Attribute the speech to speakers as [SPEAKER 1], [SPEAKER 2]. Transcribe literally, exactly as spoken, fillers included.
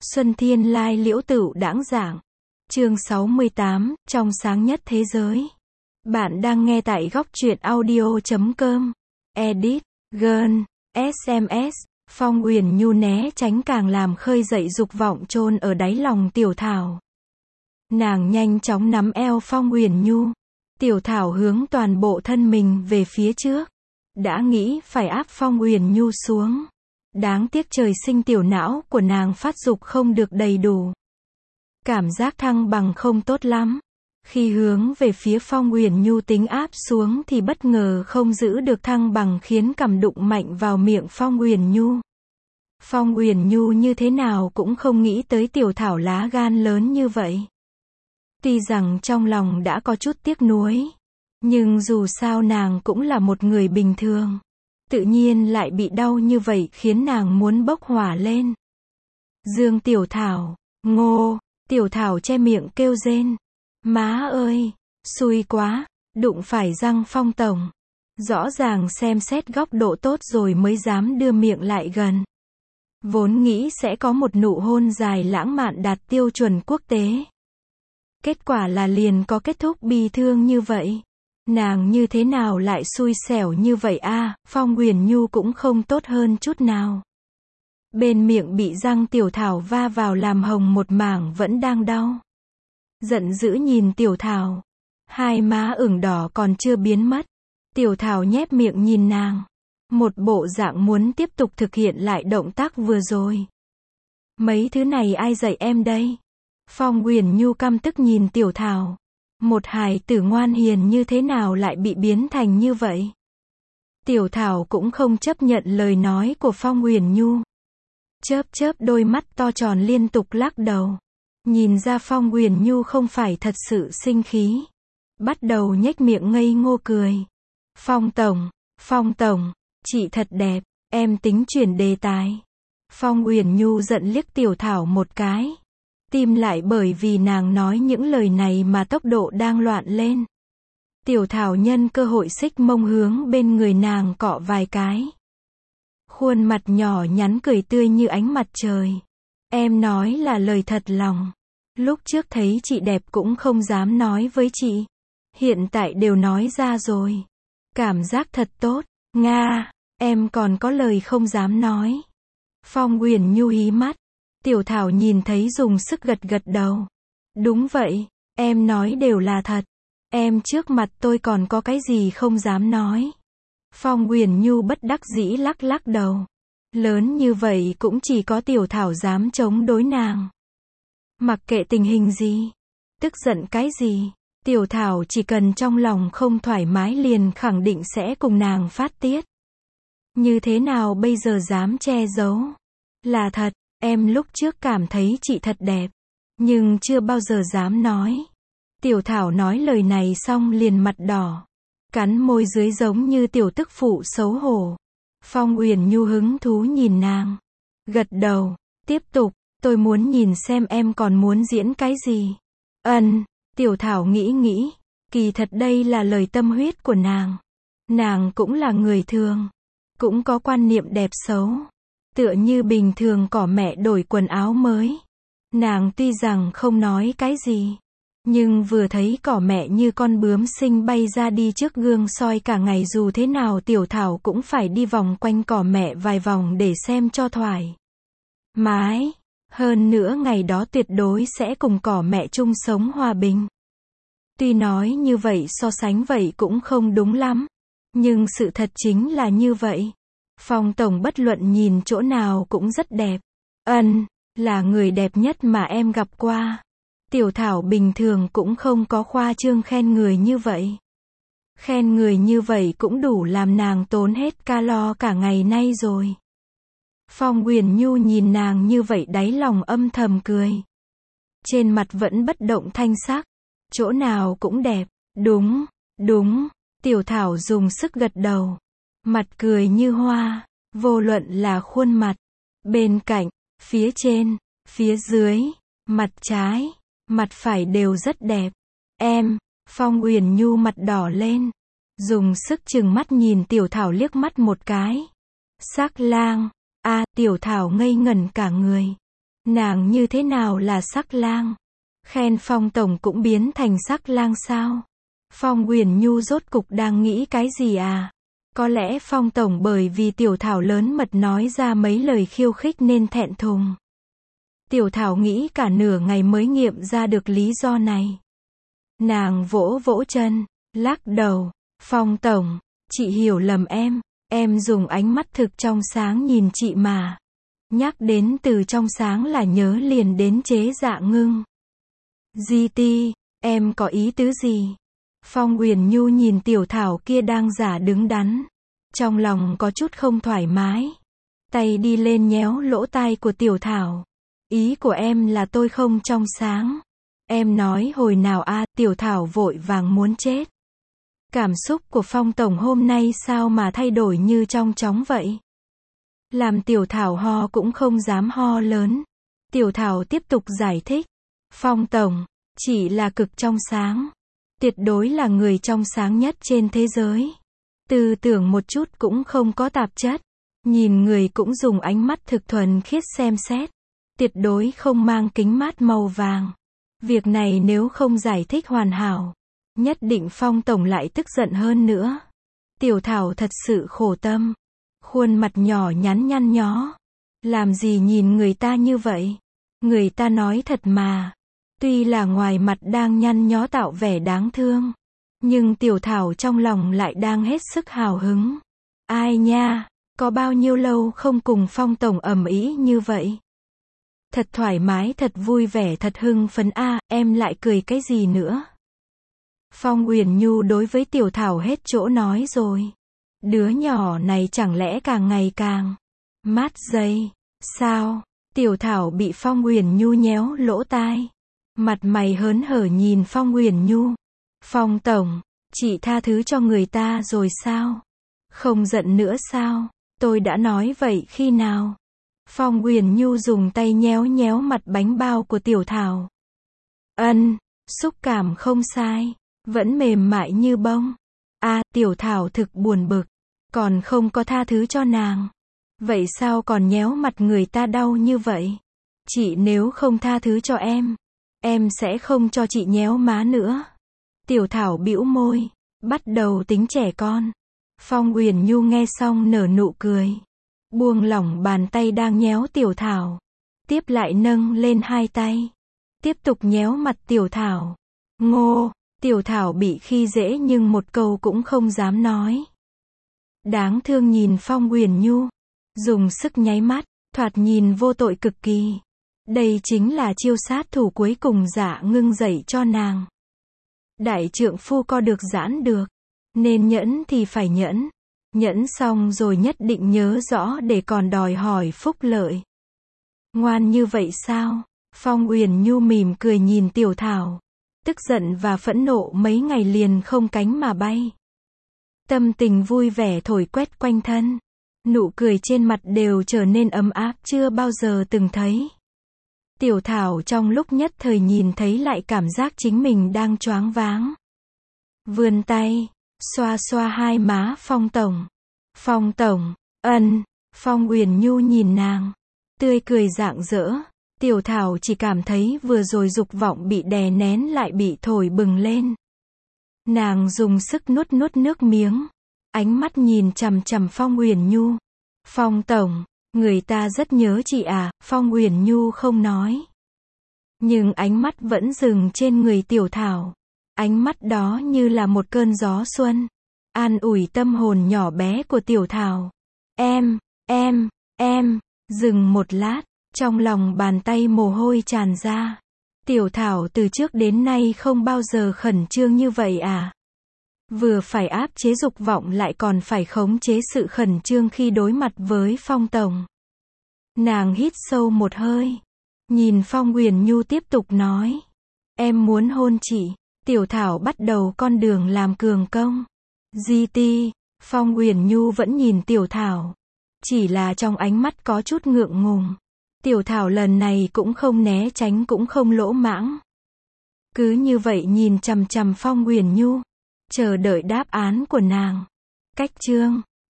[SPEAKER 1] Xuân Thiên Lai Liễu Tửu Đãng Giảng. Chương sáu mươi tám, trong sáng nhất thế giới. Bạn đang nghe tại góc truyện audio chấm com. Edit, Girl, ét em ét, Phong Uyển Nhu né tránh càng làm khơi dậy dục vọng chôn ở đáy lòng Tiểu Thảo. Nàng nhanh chóng nắm eo Phong Uyển Nhu. Tiểu Thảo hướng toàn bộ thân mình về phía trước. Đã nghĩ phải áp Phong Uyển Nhu xuống. Đáng tiếc trời sinh tiểu não của nàng phát dục không được đầy đủ. Cảm giác thăng bằng không tốt lắm. Khi hướng về phía Phong Uyển Nhu tính áp xuống thì bất ngờ không giữ được thăng bằng khiến cằm đụng mạnh vào miệng Phong Uyển Nhu. Phong Uyển Nhu như thế nào cũng không nghĩ tới Tiểu Thảo lá gan lớn như vậy. Tuy rằng trong lòng đã có chút tiếc nuối, nhưng dù sao nàng cũng là một người bình thường. Tự nhiên lại bị đau như vậy khiến nàng muốn bốc hỏa lên. Dương Tiểu Thảo, ngô, Tiểu Thảo che miệng kêu rên. Má ơi, xui quá, đụng phải răng Phong tổng. Rõ ràng xem xét góc độ tốt rồi mới dám đưa miệng lại gần. Vốn nghĩ sẽ có một nụ hôn dài lãng mạn đạt tiêu chuẩn quốc tế. Kết quả là liền có kết thúc bi thương như vậy. Nàng như thế nào lại xui xẻo như vậy a? À, Phong Uyển Nhu cũng không tốt hơn chút nào. Bên miệng bị răng Tiểu Thảo va vào làm hồng một mảng vẫn đang đau. Giận dữ nhìn Tiểu Thảo. Hai má ửng đỏ còn chưa biến mất. Tiểu Thảo nhếch miệng nhìn nàng. Một bộ dạng muốn tiếp tục thực hiện lại động tác vừa rồi. Mấy thứ này ai dạy em đây? Phong Uyển Nhu căm tức nhìn Tiểu Thảo. Một hài tử ngoan hiền như thế nào lại bị biến thành như vậy? Tiểu Thảo cũng không chấp nhận lời nói của Phong Uyển Nhu. Chớp chớp đôi mắt to tròn liên tục lắc đầu. Nhìn ra Phong Uyển Nhu không phải thật sự sinh khí. Bắt đầu nhếch miệng ngây ngô cười. Phong tổng, Phong tổng, chị thật đẹp, em tính chuyển đề tài. Phong Uyển Nhu giận liếc Tiểu Thảo một cái. Tim lại bởi vì nàng nói những lời này mà tốc độ đang loạn lên. Tiểu Thảo nhân cơ hội xích mông hướng bên người nàng cọ vài cái. Khuôn mặt nhỏ nhắn cười tươi như ánh mặt trời. Em nói là lời thật lòng. Lúc trước thấy chị đẹp cũng không dám nói với chị. Hiện tại đều nói ra rồi. Cảm giác thật tốt. Nga, em còn có lời không dám nói. Phong Uyển Nhu hí mắt. Tiểu Thảo nhìn thấy dùng sức gật gật đầu. Đúng vậy, em nói đều là thật. Em trước mặt tôi còn có cái gì không dám nói. Phong Uyển Nhu bất đắc dĩ lắc lắc đầu. Lớn như vậy cũng chỉ có Tiểu Thảo dám chống đối nàng. Mặc kệ tình hình gì, tức giận cái gì, Tiểu Thảo chỉ cần trong lòng không thoải mái liền khẳng định sẽ cùng nàng phát tiết. Như thế nào bây giờ dám che giấu? Là thật. Em lúc trước cảm thấy chị thật đẹp, nhưng chưa bao giờ dám nói. Tiểu Thảo nói lời này xong liền mặt đỏ, cắn môi dưới giống như tiểu tức phụ xấu hổ. Phong Uyển Nhu hứng thú nhìn nàng, gật đầu, tiếp tục, tôi muốn nhìn xem em còn muốn diễn cái gì. Ân, Tiểu Thảo nghĩ nghĩ, kỳ thật đây là lời tâm huyết của nàng. Nàng cũng là người thường, cũng có quan niệm đẹp xấu. Tựa như bình thường cỏ mẹ đổi quần áo mới. Nàng tuy rằng không nói cái gì, nhưng vừa thấy cỏ mẹ như con bướm xinh bay ra đi trước gương soi cả ngày dù thế nào Tiểu Thảo cũng phải đi vòng quanh cỏ mẹ vài vòng để xem cho thoải mái. Hơn nữa ngày đó tuyệt đối sẽ cùng cỏ mẹ chung sống hòa bình. Tuy nói như vậy so sánh vậy cũng không đúng lắm, nhưng sự thật chính là như vậy. Phong tổng bất luận nhìn chỗ nào cũng rất đẹp. Ân, là người đẹp nhất mà em gặp qua. Tiểu Thảo bình thường cũng không có khoa trương khen người như vậy. Khen người như vậy cũng đủ làm nàng tốn hết calo cả ngày nay rồi. Phong Uyển Nhu nhìn nàng như vậy đáy lòng âm thầm cười. Trên mặt vẫn bất động thanh sắc. Chỗ nào cũng đẹp. Đúng, đúng. Tiểu Thảo dùng sức gật đầu. Mặt cười như hoa, vô luận là khuôn mặt, bên cạnh, phía trên, phía dưới, mặt trái, mặt phải đều rất đẹp. Em, Phong Uyển Nhu mặt đỏ lên, dùng sức trừng mắt nhìn Tiểu Thảo liếc mắt một cái. Sắc lang, a, Tiểu Thảo ngây ngẩn cả người. Nàng như thế nào là sắc lang? Khen Phong tổng cũng biến thành sắc lang sao? Phong Uyển Nhu rốt cục đang nghĩ cái gì à? Có lẽ Phong tổng bởi vì Tiểu Thảo lớn mật nói ra mấy lời khiêu khích nên thẹn thùng. Tiểu Thảo nghĩ cả nửa ngày mới nghiệm ra được lý do này. Nàng vỗ vỗ chân, lắc đầu. Phong tổng, chị hiểu lầm em. Em dùng ánh mắt thực trong sáng nhìn chị mà. Nhắc đến từ trong sáng là nhớ liền đến Chế Dạ Ngưng. giê tê, em có ý tứ gì? Phong Uyển Nhu nhìn Tiểu Thảo kia đang giả đứng đắn. Trong lòng có chút không thoải mái. Tay đi lên nhéo lỗ tai của Tiểu Thảo. Ý của em là tôi không trong sáng. Em nói hồi nào a? À, Tiểu Thảo vội vàng muốn chết. Cảm xúc của Phong tổng hôm nay sao mà thay đổi như trong chóng vậy? Làm Tiểu Thảo ho cũng không dám ho lớn. Tiểu Thảo tiếp tục giải thích. Phong tổng, chỉ là cực trong sáng. Tuyệt đối là người trong sáng nhất trên thế giới. Tư tưởng một chút cũng không có tạp chất. Nhìn người cũng dùng ánh mắt thực thuần khiết xem xét. Tuyệt đối không mang kính mát màu vàng. Việc này nếu không giải thích hoàn hảo, nhất định Phong tổng lại tức giận hơn nữa. Tiểu Thảo thật sự khổ tâm. Khuôn mặt nhỏ nhắn nhăn nhó. Làm gì nhìn người ta như vậy? Người ta nói thật mà. Tuy là ngoài mặt đang nhăn nhó tạo vẻ đáng thương, nhưng Tiểu Thảo trong lòng lại đang hết sức hào hứng. Ai nha, có bao nhiêu lâu không cùng Phong tổng ầm ĩ như vậy? Thật thoải mái, thật vui vẻ, thật hưng phấn a, à, em lại cười cái gì nữa? Phong Uyển Nhu đối với Tiểu Thảo hết chỗ nói rồi. Đứa nhỏ này chẳng lẽ càng ngày càng mát dây, sao? Tiểu Thảo bị Phong Uyển Nhu nhéo lỗ tai. Mặt mày hớn hở nhìn Phong Uyển Nhu. Phong tổng, chị tha thứ cho người ta rồi sao? Không giận nữa sao? Tôi đã nói vậy khi nào? Phong Uyển Nhu dùng tay nhéo nhéo mặt bánh bao của Tiểu Thảo. Ân, xúc cảm không sai, vẫn mềm mại như bông. A, à, Tiểu Thảo thực buồn bực, còn không có tha thứ cho nàng. Vậy sao còn nhéo mặt người ta đau như vậy? Chị nếu không tha thứ cho em, em sẽ không cho chị nhéo má nữa. Tiểu Thảo bĩu môi, bắt đầu tính trẻ con. Phong Uyển Nhu nghe xong nở nụ cười. Buông lỏng bàn tay đang nhéo Tiểu Thảo. Tiếp lại nâng lên hai tay. Tiếp tục nhéo mặt Tiểu Thảo. Ngô, Tiểu Thảo bị khi dễ nhưng một câu cũng không dám nói. Đáng thương nhìn Phong Uyển Nhu. Dùng sức nháy mắt, thoạt nhìn vô tội cực kỳ. Đây chính là chiêu sát thủ cuối cùng Dạ Ngưng dạy cho nàng. Đại trượng phu co được giãn được. Nên nhẫn thì phải nhẫn. Nhẫn xong rồi nhất định nhớ rõ để còn đòi hỏi phúc lợi. Ngoan như vậy sao? Phong Uyển Nhu mỉm cười nhìn Tiểu Thảo. Tức giận và phẫn nộ mấy ngày liền không cánh mà bay. Tâm tình vui vẻ thổi quét quanh thân. Nụ cười trên mặt đều trở nên ấm áp chưa bao giờ từng thấy. Tiểu Thảo trong lúc nhất thời nhìn thấy lại cảm giác chính mình đang choáng váng. Vươn tay, xoa xoa hai má Phong tổng. Phong tổng, ân, Phong Uyển Nhu nhìn nàng, tươi cười rạng rỡ. Tiểu Thảo chỉ cảm thấy vừa rồi dục vọng bị đè nén lại bị thổi bừng lên. Nàng dùng sức nuốt nuốt nước miếng, ánh mắt nhìn chằm chằm Phong Uyển Nhu. Phong tổng, người ta rất nhớ chị à, Phong Uyển Nhu không nói. Nhưng ánh mắt vẫn dừng trên người Tiểu Thảo. Ánh mắt đó như là một cơn gió xuân, an ủi tâm hồn nhỏ bé của Tiểu Thảo. Em, em, em, dừng một lát, trong lòng bàn tay mồ hôi tràn ra. Tiểu Thảo từ trước đến nay không bao giờ khẩn trương như vậy à? Vừa phải áp chế dục vọng lại còn phải khống chế sự khẩn trương khi đối mặt với Phong tổng. Nàng hít sâu một hơi, nhìn Phong Uyển Nhu tiếp tục nói. Em muốn hôn chị. Tiểu Thảo bắt đầu con đường làm cường công. giê tê, Phong Uyển Nhu vẫn nhìn Tiểu Thảo. Chỉ là trong ánh mắt có chút ngượng ngùng. Tiểu Thảo lần này cũng không né tránh cũng không lỗ mãng. Cứ như vậy nhìn chằm chằm Phong Uyển Nhu, chờ đợi đáp án của nàng. Cách chương